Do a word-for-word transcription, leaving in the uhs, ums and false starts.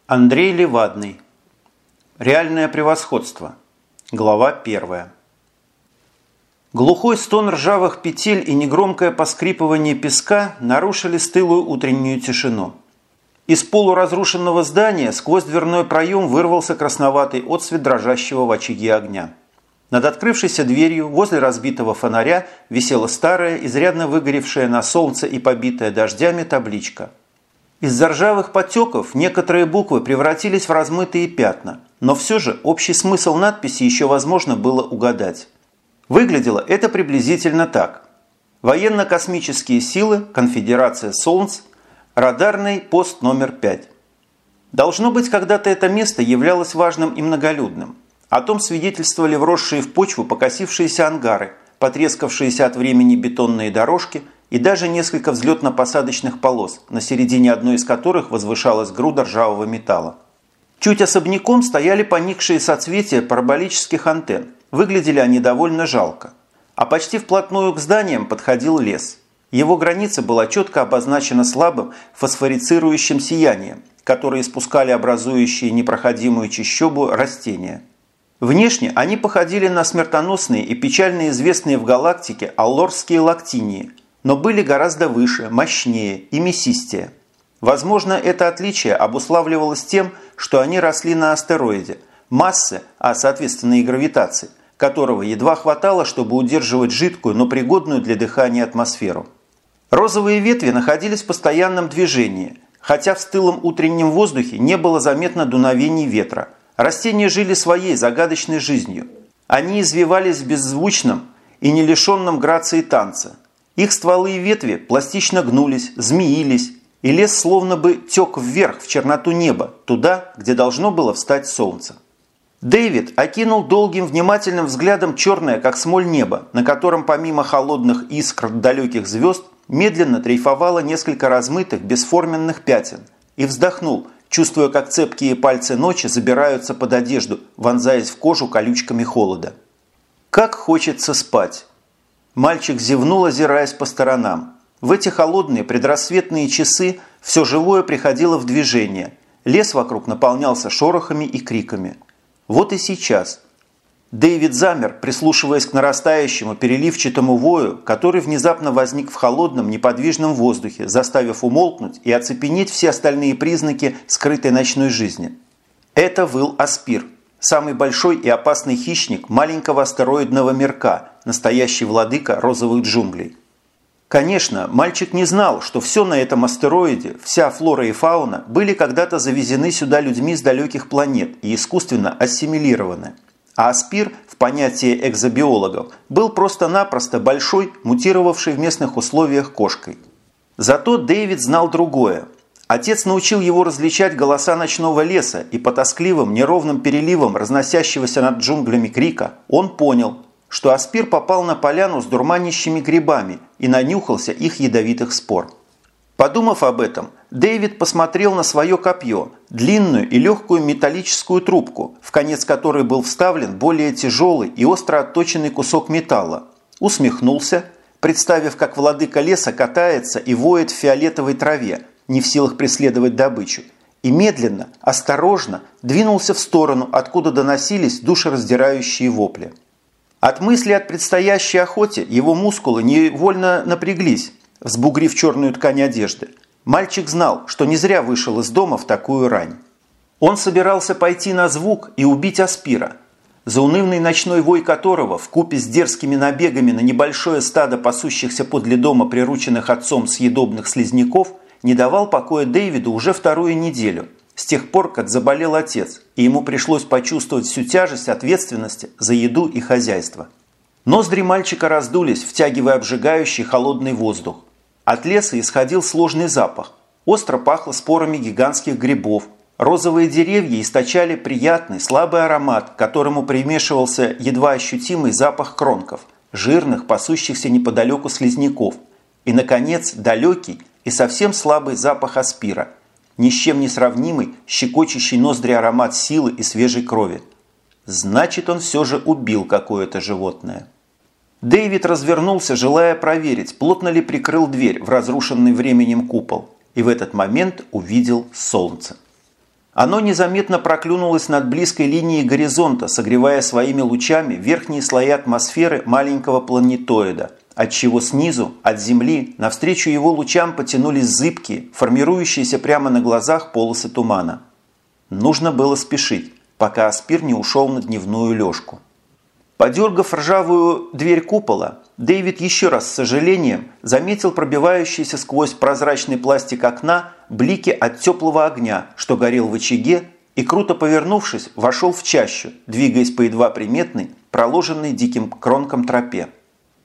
Андрей Левадный. Реальное превосходство. Глава первая. Глухой стон ржавых петель и негромкое поскрипывание песка нарушили стылую утреннюю тишину. Из полуразрушенного здания сквозь дверной проем вырвался красноватый отсвет дрожащего в очаге огня. Над открывшейся дверью возле разбитого фонаря висела старая, изрядно выгоревшая на солнце и побитая дождями табличка. Из-за ржавых потеков некоторые буквы превратились в размытые пятна, но все же общий смысл надписи еще возможно было угадать. Выглядело это приблизительно так. Военно-космические силы, Конфедерация Солнц, радарный пост номер пять. Должно быть, когда-то это место являлось важным и многолюдным. О том свидетельствовали вросшие в почву покосившиеся ангары, потрескавшиеся от времени бетонные дорожки и даже несколько взлетно-посадочных полос, на середине одной из которых возвышалась груда ржавого металла. Чуть особняком стояли поникшие соцветия параболических антенн. Выглядели они довольно жалко. А почти вплотную к зданиям подходил лес. Его граница была четко обозначена слабым фосфорицирующим сиянием, которое испускали образующие непроходимую чащобу растения. Внешне они походили на смертоносные и печально известные в галактике аллорские лактинии, но были гораздо выше, мощнее и мясистее. Возможно, это отличие обуславливалось тем, что они росли на астероиде, массы, а соответственно и гравитации, которого едва хватало, чтобы удерживать жидкую, но пригодную для дыхания атмосферу. Розовые ветви находились в постоянном движении, хотя в стылом утреннем воздухе не было заметно дуновений ветра. Растения жили своей загадочной жизнью. Они извивались в беззвучном и не лишенном грации танца. Их стволы и ветви пластично гнулись, змеились, и лес словно бы тек вверх в черноту неба, туда, где должно было встать солнце. Дэвид окинул долгим внимательным взглядом черное, как смоль, небо, на котором помимо холодных искр далеких звезд медленно дрейфовало несколько размытых бесформенных пятен, и вздохнул, чувствуя, как цепкие пальцы ночи забираются под одежду, вонзаясь в кожу колючками холода. Как хочется спать! Мальчик зевнул, озираясь по сторонам. В эти холодные предрассветные часы все живое приходило в движение. Лес вокруг наполнялся шорохами и криками. Вот и сейчас. Дэвид замер, прислушиваясь к нарастающему переливчатому вою, который внезапно возник в холодном неподвижном воздухе, заставив умолкнуть и оцепенеть все остальные признаки скрытой ночной жизни. Это выл Аспир, самый большой и опасный хищник маленького астероидного мирка, настоящий владыка розовых джунглей. Конечно, мальчик не знал, что все на этом астероиде, вся флора и фауна были когда-то завезены сюда людьми с далеких планет и искусственно ассимилированы. А Аспир, в понятии экзобиологов, был просто-напросто большой, мутировавший в местных условиях кошкой. Зато Дэвид знал другое. Отец научил его различать голоса ночного леса, и по тоскливым, неровным переливам разносящегося над джунглями крика он понял, что Аспир попал на поляну с дурманящими грибами и нанюхался их ядовитых спор. Подумав об этом, Дэвид посмотрел на свое копье, длинную и легкую металлическую трубку, в конец которой был вставлен более тяжелый и остро отточенный кусок металла, усмехнулся, представив, как владыка леса катается и воет в фиолетовой траве, не в силах преследовать добычу, и медленно, осторожно двинулся в сторону, откуда доносились душераздирающие вопли. От мысли о предстоящей охоте его мускулы невольно напряглись, взбугрив черную ткань одежды. Мальчик знал, что не зря вышел из дома в такую рань. Он собирался пойти на звук и убить Аспира, заунывный ночной вой которого, вкупе с дерзкими набегами на небольшое стадо пасущихся подле дома прирученных отцом съедобных слизняков, не давал покоя Дэвиду уже вторую неделю, с тех пор, как заболел отец, и ему пришлось почувствовать всю тяжесть ответственности за еду и хозяйство. Ноздри мальчика раздулись, втягивая обжигающий холодный воздух. От леса исходил сложный запах. Остро пахло спорами гигантских грибов. Розовые деревья источали приятный, слабый аромат, к которому примешивался едва ощутимый запах кронков, жирных, пасущихся неподалеку слизняков. И, наконец, далекий и совсем слабый запах Аспира, ни с чем не сравнимый, щекочущий ноздри аромат силы и свежей крови. Значит, он все же убил какое-то животное. Дэвид развернулся, желая проверить, плотно ли прикрыл дверь в разрушенный временем купол, и в этот момент увидел солнце. Оно незаметно проклюнулось над близкой линией горизонта, согревая своими лучами верхние слои атмосферы маленького планетоида, отчего снизу, от Земли, навстречу его лучам потянулись зыбкие, формирующиеся прямо на глазах полосы тумана. Нужно было спешить, пока Аспир не ушел на дневную лёжку. Подергав ржавую дверь купола, Дэвид еще раз с сожалением заметил пробивающиеся сквозь прозрачный пластик окна блики от теплого огня, что горел в очаге, и, круто повернувшись, вошел в чащу, двигаясь по едва приметной, проложенной диким кронкам тропе.